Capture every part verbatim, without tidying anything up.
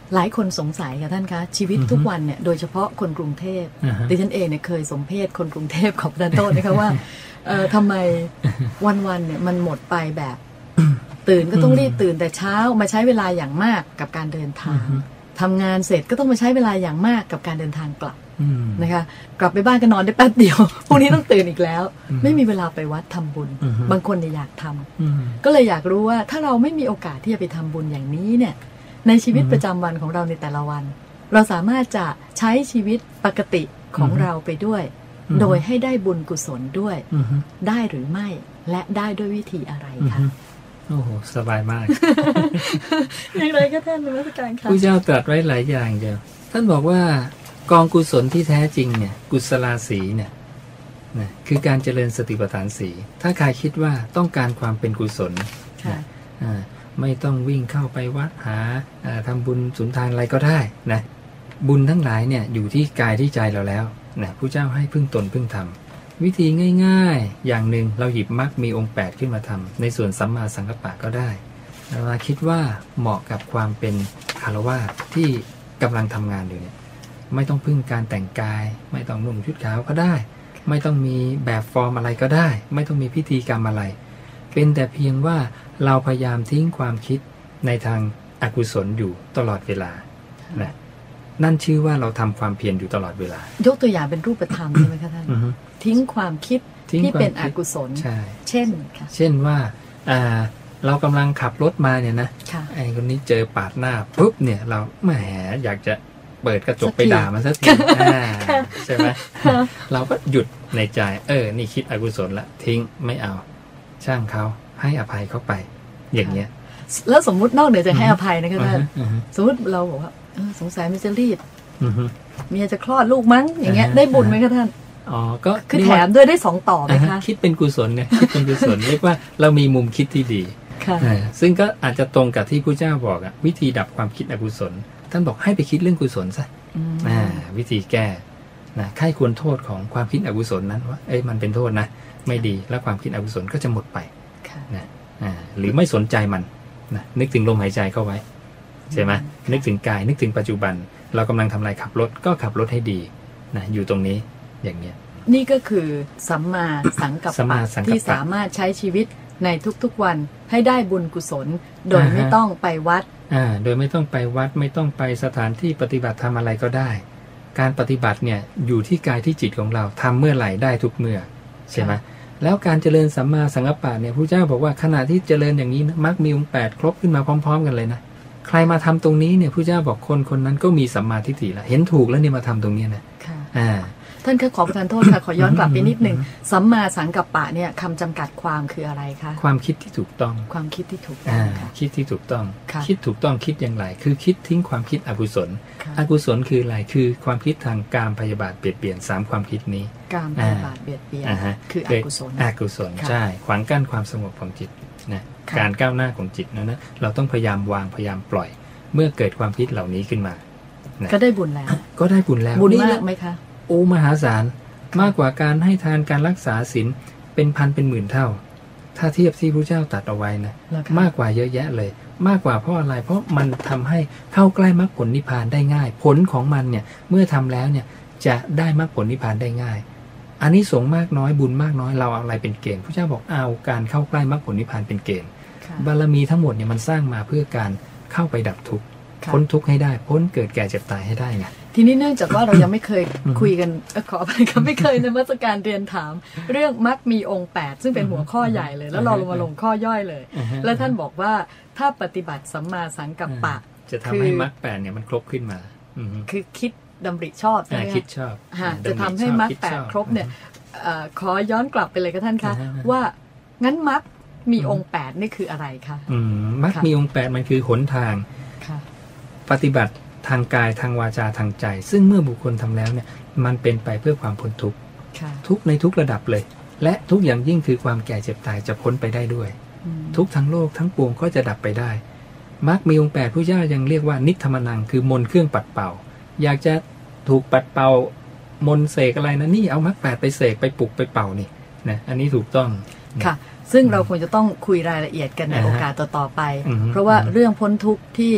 หลายคนสงสัยค่ะท่านคะชีวิตทุกวันเนี่ยโดยเฉพาะคนกรุงเทพดิฉันเองเนี่ยเคยสมเพศคนกรุงเทพของท่านโทษนะคะว่าเออทำไมวันๆเนี่ยมันหมดไปแบบตื่นก็ต้องรีบตื่นแต่เช้ามาใช้เวลาอย่างมากกับการเดินทางทำงานเสร็จก็ต้องมาใช้เวลาอย่างมากกับการเดินทางกลับนะคะกลับไปบ้านก็นอนได้แป๊บเดียวพรุ่งนี้ต้องตื่นอีกแล้วไม่มีเวลาไปวัดทำบุญบางคนเนี่ยอยากทำก็เลยอยากรู้ว่าถ้าเราไม่มีโอกาสที่จะไปทำบุญอย่างนี้เนี่ยในชีวิตประจำวันของเราในแต่ละวันเราสามารถจะใช้ชีวิตปกติของเราไปด้วยโดยให้ได้บุญกุศลด้วยได้หรือไม่และได้ด้วยวิธีอะไรคะโอ้โหสบายมากอย่างไรก็ท่านนมัสการค่ะพระเจ้าตรัสไว้หลายอย่างเดียวท่านบอกว่ากองกุศลที่แท้จริงเนี่ยกุศลศีเนี่ยนะคือการเจริญสติปัฏฐานสีถ้าใครคิดว่าต้องการความเป็นกุศลนะไม่ต้องวิ่งเข้าไปวัดหาทำบุญสุนทานอะไรก็ได้นะบุญทั้งหลายเนี่ยอยู่ที่กายที่ใจเราแล้วนะพระเจ้าให้พึ่งตนพึ่งธรรมวิธีง่ายๆอย่างหนึ่งเราหยิบมรรคมีองค์แปดขึ้นมาทำในส่วนสัมมาสังกัปปะก็ได้เราคิดว่าเหมาะกับความเป็นฆราวาสที่กำลังทำงานอยู่เนี่ยไม่ต้องพึ่งการแต่งกายไม่ต้องนุ่งชุดขาวก็ได้ไม่ต้องมีแบบฟอร์มอะไรก็ได้ไม่ต้องมีพิธีกรรมอะไรเป็นแต่เพียงว่าเราพยายามทิ้งความคิดในทางอกุศลอยู่ตลอดเวลานะนั่นชื่อว่าเราทำความเพียรอยู่ตลอดเวลายกตัวอย่างเป็นรูปธรรมใช่ไหมคะท่านทิ้งความคิดที่เป็นอกุศลเช่นค่ะเช่นว่าเรากำลังขับรถมาเนี่ยนะไอ้คนนี้เจอปาดหน้าปุ๊บเนี่ยเราแหมอยากจะเปิดกระจกไปด่ามันสักทีใช่ไหมเราก็หยุดในใจเออนี่คิดอกุศลละทิ้งไม่เอาช่างเขาให้อภัยเขาไปอย่างเงี้ยแล้วสมมุตินอกเหนือจากให้อภัยนะคะท่านสมมติเราบอกว่าสงสัยมันจะรีบเมียจะคลอดลูกมั้งอย่างเงี้ยได้บุญไหมคะท่านอ๋อก็คือแถมด้วยได้สองต่อไหมคะคิดเป็นกุศลเนี่ยคิดเป็นกุศลเรียกว่าเรามีมุมคิดที่ดีซึ่งก็อาจจะตรงกับที่พระเจ้าบอกอะวิธีดับความคิดอกุศลท่านบอกให้ไปคิดเรื่องกุศลซะวิธีแก้นะใครควรโทษของความคิดอกุศลนั้นว่าเอ้ยมันเป็นโทษนะไม่ดีแล้วความคิดอกุศลก็จะหมดไปนะหรือไม่สนใจมันนะนึกถึงลมหายใจเข้าไว้ใช่ไหมนึกถึงกายนึกถึงปัจจุบันเรากำลังทำอะไรขับรถก็ขับรถให้ดีนะอยู่ตรงนี้อย่างเงี้ยนี่ก็คือสัมมาสังกัปปะที่สามารถใช้ชีวิตในทุกๆวันให้ได้บุญกุศลโดยไม่ต้องไปวัดอ่าโดยไม่ต้องไปวัดไม่ต้องไปสถานที่ปฏิบัติทำอะไรก็ได้การปฏิบัติเนี่ยอยู่ที่กายที่จิตของเราทำเมื่อไหร่ได้ทุกเมื่อใช่ไหมแล้วการเจริญสัมมาสังกัปปะเนี่ยพระเจ้าบอกว่าขณะที่เจริญอย่างนี้มรรคมีองค์แปดครบขึ้นมาพร้อมๆกันเลยนะใครมาทำตรงนี้เนี่ยพระเจ้าบอกคนคนนั้นก็มีสัมมาทิฏฐิแล้วเห็นถูกแล้วเนี่ยมาทำตรงนี้นะอ่าท่านคะขอประทานโทษค่ะขอย้อนกลับไปนิดนึงสัมมาสังกัปปะเนี่ยคำจำกัดความคืออะไรคะความคิดที่ถูกต้องความคิดที่ถูกต้องคิดที่ถูกต้องคิดถูกต้องคิดอย่างไรคือคิดทิ้งความคิดอกุศลอกุศลคืออะไรคือความคิดทางกามพยาบาทเบียดเบียนสามความคิดนี้กามพยาบาทเบียดเบียนคืออกุศลอกุศลใช่ขวางกั้นความสงบของจิตนะการก้าวหน้าของจิตนั้นนะเราต้องพยายามวางพยายามปล่อยเมื่อเกิดความคิดเหล่านี้ขึ้นมาก็ได้บุญแล้วก็ได้บุญแล้วบุญมากไหมคะโอ้มหาศาลมากกว่าการให้ทานการรักษาศีลเป็นพันเป็นหมื่นเท่าถ้าเทียบที่พระเจ้าตรัสเอาไว้นะมากกว่าเยอะแยะเลยมากกว่าเพราะอะไรเพราะมันทำให้เข้าใกล้มรรคผลนิพพานได้ง่ายผลของมันเนี่ยเมื่อทำแล้วเนี่ยจะได้มรรคผลนิพพานได้ง่ายอันนี้สงมากน้อยบุญมากน้อยเราเอาอะไรเป็นเกณฑ์พระเจ้าบอกเอาการเข้าใกล้มรรคผลนิพพานเป็นเกณฑ์บารมีทั้งหมดเนี่ยมันสร้างมาเพื่อการเข้าไปดับทุกข์พ้นทุกข์ให้ได้พ้นเกิดแก่เจ็บตายให้ได้ไงทีนี้เนื่องจากว่าเรายังไม่เคยคุยกันขออภัยครับไม่เคยในมัสการเรียนถามเรื่องมรรคมีองค์แปดซึ่งเป็นหัวข้อใหญ่เลยแล้วเราลงมาลงข้อย่อยเลยแล้วท่านบอกว่าถ้าปฏิบัติสัมมาสังกัปปะจะทำให้มรรคแปดเนี่ยมันครบขึ้นมาคือคิดดำริชอบใช่ไหมคิดชอบจะทำให้มรรคแปดครบเนี่ยขอย้อนกลับไปเลยค่ะท่านคะว่างั้นมรรคมีองค์แปดนี่คืออะไรคะมรรคมีองค์แปดมันคือหนทางปฏิบัติทางกายทางวาจาทางใจซึ่งเมื่อบุคคลทำแล้วเนี่ยมันเป็นไปเพื่อความพ้นทุกข์ทุกในทุกระดับเลยและทุกอย่างยิ่งคือความแก่เจ็บตายจะพ้นไปได้ด้วยทุกทั้งโลกทั้งปวงก็จะดับไปได้มรรคมีองค์แปดพระเจ้ายังเรียกว่านิธรรมนังคือมนต์เครื่องปัดเป่าอยากจะถูกปัดเป่ามนต์เสกอะไรนะนี่เอามรรคแปดไปเสกไปปลุกไปเป่านี่นะอันนี้ถูกต้องค่ะซึ่งเราควรจะต้องคุยรายละเอียดกันในโอกาสต่อๆไปเพราะว่าเรื่องพ้นทุกข์ที่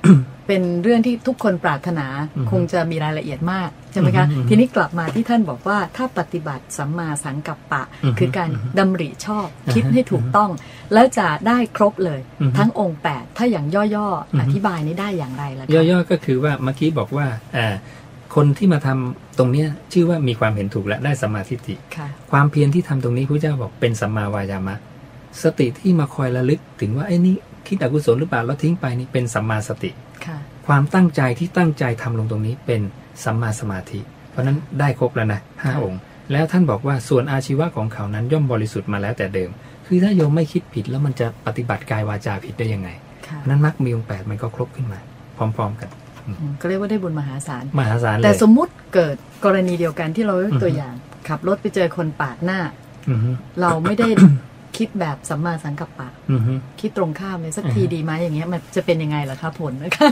เป็นเรื่องที่ทุกคนปรารถนาคงจะมีรายละเอียดมากใช่ไหมคะทีนี้กลับมาที่ท่านบอกว่าถ้าปฏิบัติสัมมาสังกัปปะคือการดำริชอบคิดให้ถูกต้องแล้วจะได้ครบเลยทั้งองค์แปดถ้าอย่างย่อๆอธิบายนี้ได้อย่างไรล่ะคะย่อๆก็คือว่าเมื่อกี้บอกว่าอ่าคนที่มาทำตรงนี้ชื่อว่ามีความเห็นถูกและได้สัมมาทิฏฐิความเพียรที่ทำตรงนี้พระเจ้าบอกเป็นสัมมาวายามะสติที่มาคอยระลึกถึงว่าไอ้นี่คิดอกุศลหรือเปล่าแล้วทิ้งไปนี่เป็นสัมมาสติความตั้งใจที่ตั้งใจทำลงตรงนี้เป็นสัมมาสมาธิเพราะนั้นได้ครบแล้วนะห้าองค์แล้วท่านบอกว่าส่วนอาชีวะของเขานั้นย่อมบริสุทธิ์มาแล้วแต่เดิมคือถ้าโยมไม่คิดผิดแล้วมันจะปฏิบัติกายวาจาผิดได้ยังไงนั้นมรรคมีองค์แปดมันก็ครบขึ้นมาพร้อมๆกันก็เรียกว่าได้บุญมหาศาลมหาศาลแต่สมมุติเกิดกรณีเดียวกันที่เรายกตัวอย่างขับรถไปเจอคนปาดหน้าเราไม่ได้คิดแบบสัมมาสังกัปปะคิดตรงข้ามเลยสักทีดีไหมอย่างเงี้ยมันจะเป็นยังไงล่ะคะผลนะคะ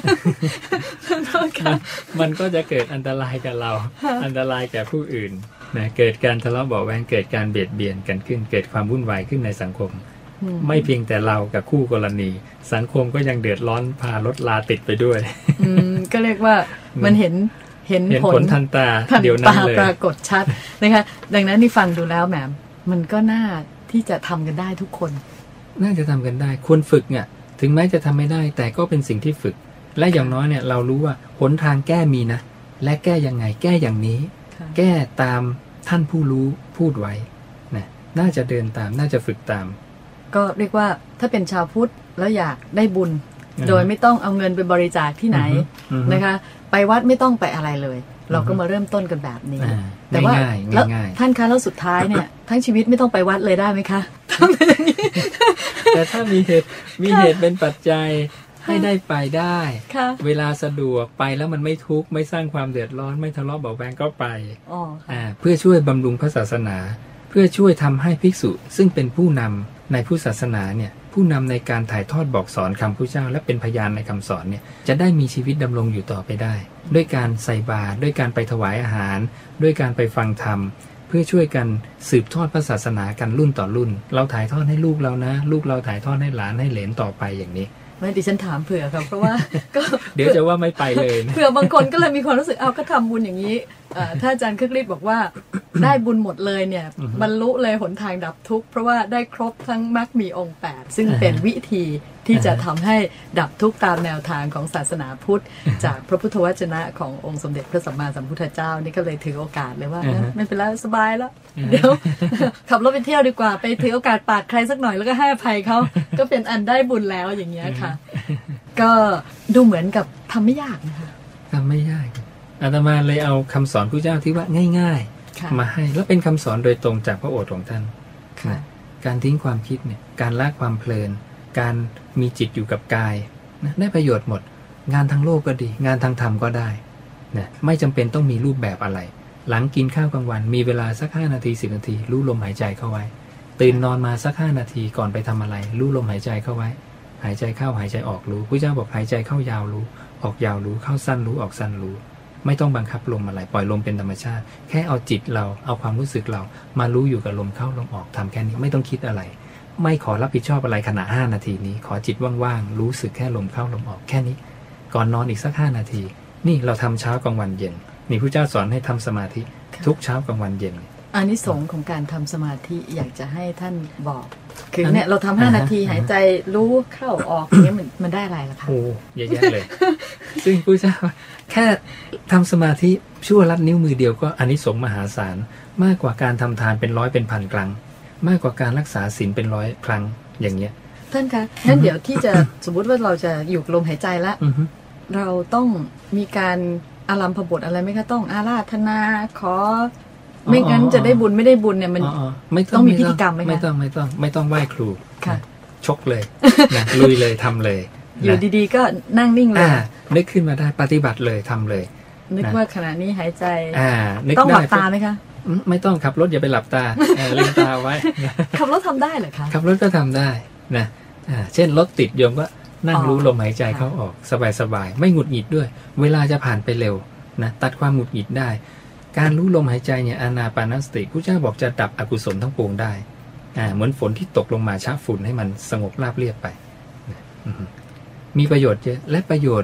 มันก็จะเกิดอันตรายกับเราอันตรายแก่ผู้อื่นนะเกิดการทะเลาะเบาะแว้งเกิดการเบียดเบียนกันขึ้นเกิดความวุ่นวายขึ้นในสังคมไม่เพียงแต่เรากับคู่กรณีสังคมก็ยังเดือดร้อนพารถลาติดไปด้วยก็เรียกว่ามันเห็นเห็นผลทันตาเดี๋ยวนั้นเลยปรากฏชัดนะคะดังนั้นนี่ฟังดูแล้วแหมมันก็น่าที่จะทำกันได้ทุกคนน่าจะทำกันได้ควรฝึกเนี่ยถึงแม้จะทำไม่ได้แต่ก็เป็นสิ่งที่ฝึกและอย่างน้อยเนี่ยเรารู้ว่าหนทางแก้มีนะและแก้ยังไงแก้อย่างนี้แก้ตามท่านผู้รู้พูดไว้นะน่าจะเดินตามน่าจะฝึกตามก็เรียกว่าถ้าเป็นชาวพุทธแล้วอยากได้บุญโดยไม่ต้องเอาเงินไปบริจาคที่ไหนนะคะไปวัดไม่ต้องไปอะไรเลยเราก็มาเริ่มต้นกันแบบนี้แต่ว่าแล้วท่านคะแล้วสุดท้ายเนี่ยทั้งชีวิตไม่ต้องไปวัดเลยได้ไหมคะแต่ถ้ามีเหตุมีเหตุเป็นปัจจัยให้ได้ไปได้เวลาสะดวกไปแล้วมันไม่ทุกข์ไม่สร้างความเดือดร้อนไม่ทะเลาะเบาะแวงก็ไปเพื่อช่วยบำรุงพระศาสนาเพื่อช่วยทำให้ภิกษุซึ่งเป็นผู้นำในพุทธศาสนาเนี่ยผู้นำในการถ่ายทอดบอกสอนคำพุทธเจ้าและเป็นพยานในคำสอนเนี่ยจะได้มีชีวิตดำรงอยู่ต่อไปได้ด้วยการใส่บาตรด้วยการไปถวายอาหารด้วยการไปฟังธรรมเพื่อช่วยกันสืบทอดพระศาสนากันรุ่นต่อรุ่นเราถ่ายทอดให้ลูกเรานะลูกเราถ่ายทอดให้หลานให้เหลนต่อไปอย่างนี้ไม่ดิฉันถามเผื่อครับเพราะว่าก็เดี๋ยวจะว่าไม่ไปเลยเผื่อบางคนก็เลยมีความรู้สึกเอาก็ทำบุญอย่างนี้ถ้าอาจารย์คึกฤทธิ์บอกว่าได้บุญหมดเลยเนี่ยบรรลุเลยหนทางดับทุกข์เพราะว่าได้ครบทั้งมรรคมีองค์แปดซึ่งเป็นวิธีที่จะทำให้ดับทุกข์ตามแนวทางของศาสนาพุทธจากพระพุทธวจนะขององค์สมเด็จพระสัมมาสัมพุทธเจ้านี่ก็เลยถือโอกาสเลยว่าไม่เป็นไรสบายแล้วเดี๋ยวขับรถไปเที่ยวดีกว่าไปถือโอกาสปาดใครสักหน่อยแล้วก็ให้อภัยเขาก็เป็นอันได้บุญแล้วอย่างเงี้ยค่ะก็ดูเหมือนกับทำไม่ยากนะคะทำไม่ยากอาตมาเลยเอาคำสอนพระเจ้าที่ว่าง่ายๆมาให้แล้วเป็นคำสอนโดยตรงจากพระโอษฐ์ของท่านการทิ้งความคิดเนี่ยการละความเพลินการมีจิตอยู่กับกายนะได้ประโยชน์หมดงานทางโลกก็ดีงานทางธรรมก็ได้นะไม่จำเป็นต้องมีรูปแบบอะไรหลังกินข้าวกลางวันมีเวลาสักห้านาทีสิบนาทีรู้ลมหายใจเข้าไว้ตื่นนอนมาสักห้านาทีก่อนไปทำอะไรรู้ลมหายใจเข้าไว้หายใจเข้าหายใจออกรู้พระเจ้าบอกหายใจเข้ายาวรู้ออกยาวรู้เข้าสั้นรู้ออกสั้นรู้ไม่ต้องบังคับลมอะไรปล่อยลมเป็นธรรมชาติแค่เอาจิตเราเอาความรู้สึกเรามารู้อยู่กับลมเข้าลมออกทำแค่นี้ไม่ต้องคิดอะไรไม่ขอรับผิดชอบอะไรขณะห้านาทีนี้ขอจิตว่างๆรู้สึกแค่ลมเข้าลมออกแค่นี้ก่อนนอนอีกสักห้านาทีนี่เราทำเช้ากลางวันเย็นนี่พระเจ้าสอนให้ทำสมาธิทุกเช้ากลางวันเย็นอานิสงส์ของการทำสมาธิอยากจะให้ท่านบอกคือเนี่ยเราทำห้านาทีหายใจรู้เข้าออกอย่างเงี้ยมันมันได้อะไรล่ะคะโอ้เยอะแยะเลยซึ่งพระเจ้าแค่ทำสมาธิชั่วลัดนิ้วมือเดียวก็อานิสงส์มหาศาลมากกว่าการทำทานเป็นร้อยเป็นพันครั้งมากกว่าการรักษาศีลเป็นร้อยครั้งอย่างเงี้ยท่านคะงั้นเดี๋ยวที่จะสมมุติว่าเราจะอยู่ลมหายใจละเราต้องมีการอารัมภบทอะไรไหมคะต้องอาราธนาขอไม่งั้นจะได้บุญไม่ได้บุญเนี่ยมันต้องมีพิธีกรรมไหมคะไม่ต้องไม่ต้องไม่ต้องไหว้ครูชกเลยนะลุยเลยทำเลยอยู่ดีๆก็นั่งนิ่งเลยนึกขึ้นมาได้ปฏิบัติเลยทำเลยนึกว่าขณะนี้หายใจต้องหลับตาไหมคะไม่ต้องขับรถอย่าไปหลับตาลืมตาไว้ขับรถทำได้เหรอคะขับรถก็ทำได้นะเช่นรถติดโยมก็นั่งรู้ลมหายใจเข้าออกสบายๆไม่หงุดหงิดด้วยเวลาจะผ่านไปเร็วนะตัดความหงุดหงิดได้การรู้ลมหายใจเนี่ยอานาปานสติพระเจ้าบอกจะดับอกุศลทั้งปวงได้อ่าเหมือนฝนที่ตกลงมาชะฝุ่นให้มันสงบราบเรียบไปมีประโยชน์เยอะและประโยชน์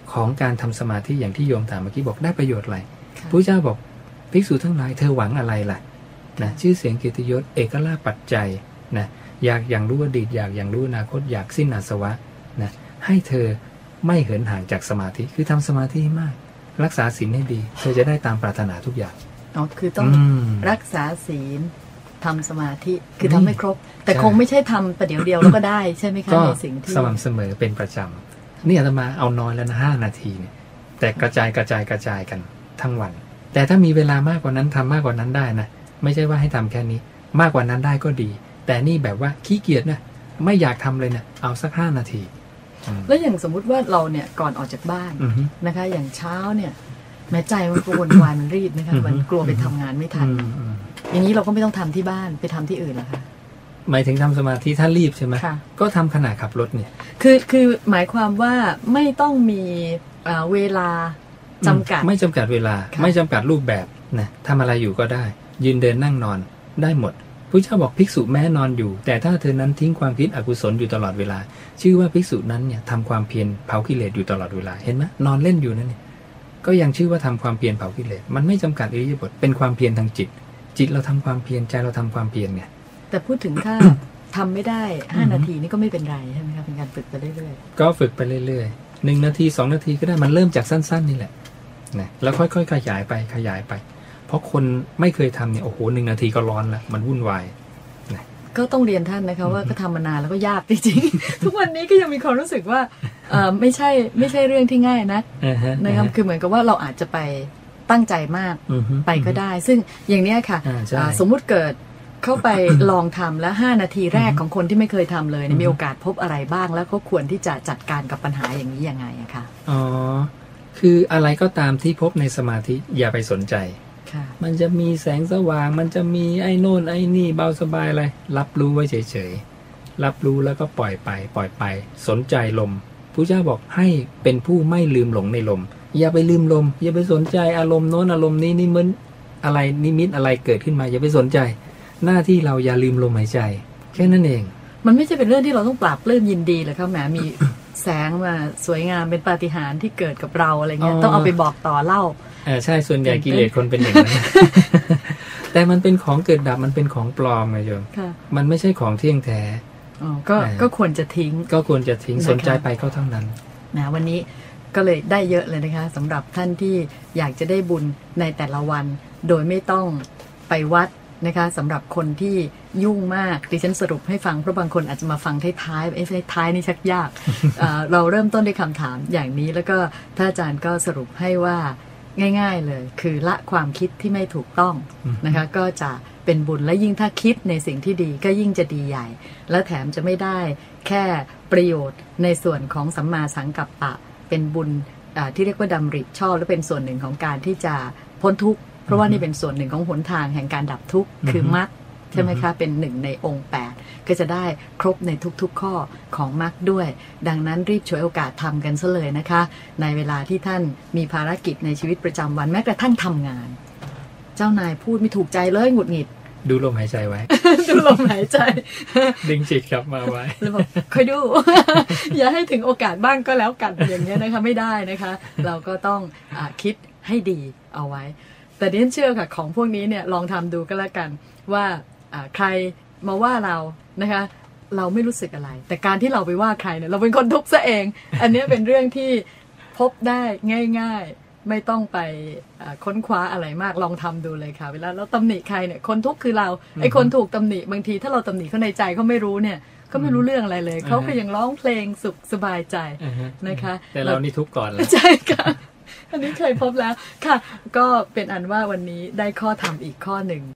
ของการทำสมาธิอย่างที่โยมถามเมื่อกี้บอกได้ประโยชน์อะไรพระเจ้าบอกภิกษุทั้งหลายเธอหวังอะไรล่ะนะชื่อเสียงเกียรติยศเอกลาภปัจจัยนะอยากอย่างรู้อดีตอยากอย่างรู้อนาคตอยากสิ้นอาสวะนะให้เธอไม่เหินห่างจากสมาธิคือทำสมาธิให้มากรักษาศีลให้ดีเธอจะได้ตามปรารถนาทุกอย่างอ๋อคือต้องรักษาศีลทำสมาธิคือทำให้ครบแต่คงไม่ใช่ทำประเดี๋ยวเดียวแล้วก็ได้ใช่ไหมคะในสิ่งที่สม่ำเสมอเป็นประจำนี่อาตมาเอาน้อยแล้วนะห้านาทีเนี่ยแต่กระจายกระจายกระจายกันทั้งวันแต่ถ้ามีเวลามากกว่านั้นทำมากกว่านั้นได้นะไม่ใช่ว่าให้ทำแค่นี้มากกว่านั้นได้ก็ดีแต่นี่แบบว่าขี้เกียจนะไม่อยากทำเลยนะเอาสักห้านาทีแล้วอย่างสมมุติว่าเราเนี่ยก่อนออกจากบ้านนะคะอย่างเช้าเนี่ยแม้ใจมันกวนวายมันรีบนะคะมันกลัวไปทำงานไม่ทันอย่างนี้เราก็ไม่ต้องทำที่บ้านไปทำที่อื่นหรอคะหมายถึงทำสมาธิถ้ารีบใช่ไหมก็ทำขณะขับรถเนี่ยคือคือหมายความว่าไม่ต้องมีเวลาจำกัดไม่จำกัดเวลาไม่จำกัดรูปแบบนะทำอะไรอยู่ก็ได้ยืนเดินนั่งนอนได้หมดพระเจ้าบอกภิกษุแม้นอนอยู่แต่ถ้าเธอนั้นทิ้งความคิดอกุศลอยู่ตลอดเวลาชื่อว่าภิกษุนั้นเนี่ยทำความเพียรเผากิเลสอยู่ตลอดเวลาเห็นไหมนอนเล่นอยู่นั่นเนี่ยก็ยังชื่อว่าทำความเพียรเผากิเลสมันไม่จำกัดอิริยาบถเป็นความเพียรทางจิตจิตเราทำความเพียรใจเราทำความเพียรไงแต่พูดถึงถ้า ทำไม่ได้ห้านาทีนี่ก็ไม่เป็นไรใช่ไหมครับเป็นการฝึกไปเรื่อยๆก็ฝึกไปเรื่อยๆหนึ่งนาทีสองนาทีก็ได้มันเริ่มจากสั้นๆนี่แหละนะแล้วค่อยๆขยายไปขยายไปเพราะคนไม่เคยทำเนี่ยโอ้โหหนึ่งนาทีก็ร้อนละมันวุ่นวายนะก็ต้องเรียนท่านนะคะว่าก็ทำมานานแล้วก็ยากจริงๆ ทุกวันนี้ก็ยังมีความรู้สึกว่าไม่ใช่ไม่ใช่เรื่องที่ง่ายนะนะครับคือเหมือนกับว่าเราอาจจะไปตั้งใจมากไปก็ได้ซึ่งอย่างนี้ค่ะสมมุติเกิดเข้าไปลองทำแล้วห้านาทีแรกของคนที่ไม่เคยทำเลยมีโอกาสพบอะไรบ้างแล้วเขาควรที่จะจัดการกับปัญหาอย่างนี้ยังไงอะคะอ๋อคืออะไรก็ตามที่พบในสมาธิอย่าไปสนใจมันจะมีแสงสว่างมันจะมีไอ้โน่นไอ้นี่เบาสบายอะไรรับรู้ไว้เฉยๆรับรู้แล้วก็ปล่อยไปปล่อยไปสนใจลมพระเจ้าบอกให้เป็นผู้ไม่ลืมหลงในลมอย่าไปลืมลมอย่าไปสนใจอารมณ์โน้นอารมณ์นี้นี่มันอะไรนิมิตอะไรเกิดขึ้นมาอย่าไปสนใจหน้าที่เราอย่าลืมลมหายใจแค่นั้นเองมันไม่ใช่เป็นเรื่องที่เราต้องปราบปลื้มยินดีเลยครับแหมมีแสงมาสวยงามเป็นปาฏิหาริย์ที่เกิดกับเราอะไรเงี้ยต้องเอาไปบอกต่อเล่าอ่าใช่ส่วนใหญ่กิเลสคนเป็นอย่างนั้น แต่มันเป็นของเกิดดับมันเป็นของปลอมไงโยมมันไม่ใช่ของเที่ยงแท้อ๋อก็ก็ควรจะทิ้งก็ควรจะทิ้งสนใจไปก็เท่านั้นนะวันนี้ก็เลยได้เยอะเลยนะคะสำหรับท่านที่อยากจะได้บุญในแต่ละวันโดยไม่ต้องไปวัดนะคะสำหรับคนที่ยุ่งมากดิฉันสรุปให้ฟังเพราะบางคนอาจจะมาฟังท้ายๆเอ้ยท้ายนี่ชักยาก เราเริ่มต้นด้วยคำถามอย่างนี้แล้วก็ท่านอาจารย์ก็สรุปให้ว่าง่ายๆเลยคือละความคิดที่ไม่ถูกต้องนะคะก็จะเป็นบุญและยิ่งถ้าคิดในสิ่งที่ดีก็ยิ่งจะดีใหญ่และแถมจะไม่ได้แค่ประโยชน์ในส่วนของสัมมาสังกัปปะเป็นบุญที่เรียกว่าดำริชอบและเป็นส่วนหนึ่งของการที่จะพ้นทุกข์เพราะว่านี่เป็นส่วนหนึ่งของหนทางแห่งการดับทุกข์คือมรรคใช่ไหมคะเป็นหนึ่งในองค์แปดก็จะได้ครบในทุกๆข้อของมรรคด้วยดังนั้นรีบฉวยโอกาสทำกันซะเลยนะคะในเวลาที่ท่านมีภารกิจในชีวิตประจำวันแม้กระทั่งทำงานเจ้านายพูดไม่ถูกใจเลยหงุดหงิดดูลมหายใจไว้ดูลมหายใจดึงจิตกลับมาไว้แล้วบอกค่อยดู อย่าให้ถึงโอกาสบ้างก็แล้วกันอย่างนี้นะคะไม่ได้นะคะเราก็ต้องอคิดให้ดีเอาไว้แต่ดิฉันเชื่อค่ะของพวกนี้เนี่ยลองทำดูก็แล้วกันว่าใครมาว่าเรานะคะเราไม่รู้สึกอะไรแต่การที่เราไปว่าใครเนี่ยเราเป็นคนทุกข์ซะเองอันนี้เป็นเรื่องที่พบได้ง่ายๆไม่ต้องไปค้นคว้าอะไรมากลองทำดูเลยค่ะเวลาเราตำหนิใครเนี่ยคนทุกข์คือเราไอ้คนถูกตำหนิบางทีถ้าเราตำหนิเขาในใจเขาไม่รู้เนี่ยก็ไม่รู้เรื่องอะไรเลยเขาก็ยังร้องเพลงสุขสบายใจนะคะแต่เรานี่ทุกข์ก่อนเลยใช่ค่ะอันนี้เคยพบแล้วค่ะก็เป็นอันว่าวันนี้ได้ข้อธรรมอีกข้อหนึ่ง